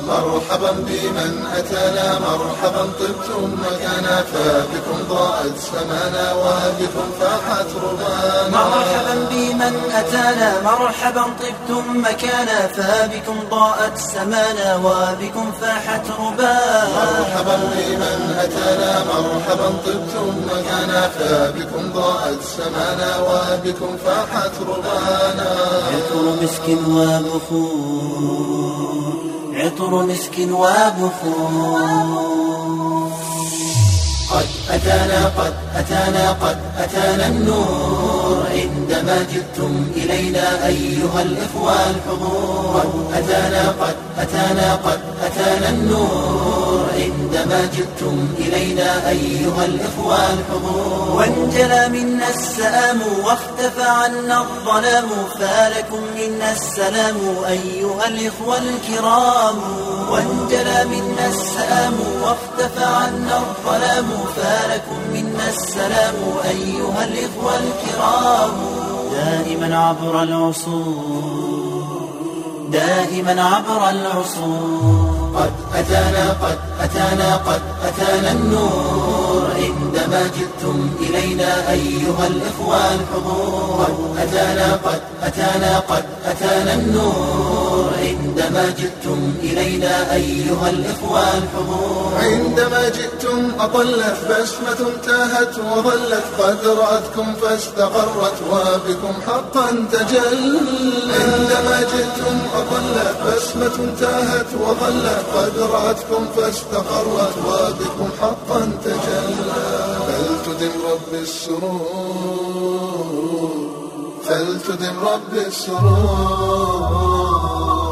مرحبا بمن أتانا مرحبا طبتم مكانا فبكم ضاءت سمانا وبكم فاحت ربانا. مرحبا بمن أتانا مرحبا طبتم مكانا فبكم ضاءت سمانا وبكم فاحت ربانا. مرحبا بمن أتانا مرحبا طبتم مكانا فبكم ضاءت سمانا وبكم فاحت ربانا. عطر مسك وبخور عطر مسك وبخور قد أتانا النور عندما جئتم إلينا أيها الإخوة الحضور. قد أتانا النور عندما جئتم إلينا أيها الإخوة الحضور. وانجلى منا السآم واختفى عنا الظلام فلكم منا السلام أيها الإخوة الكرام. وانجلى منا السآم واختفى عنا الظلام فلكم منا السلام أيها الإخوة الكرام. دائما عبر العصور قد أتانا النور عندما جئتم إلينا أيها الإخوة الحضور. قد أتانا النور عندما جئتم إلينا أيها الإخوة الحضور. عندما جئتم أطلت بسمة تاهت وظلت قد رأتكم فاستقرت وبكم حقا تجل. عندما جئتم أطلت بسمة تاهت وظلت قد رأتكم فاستقرت وبكم حقا تجلى. فلتدم رب السرور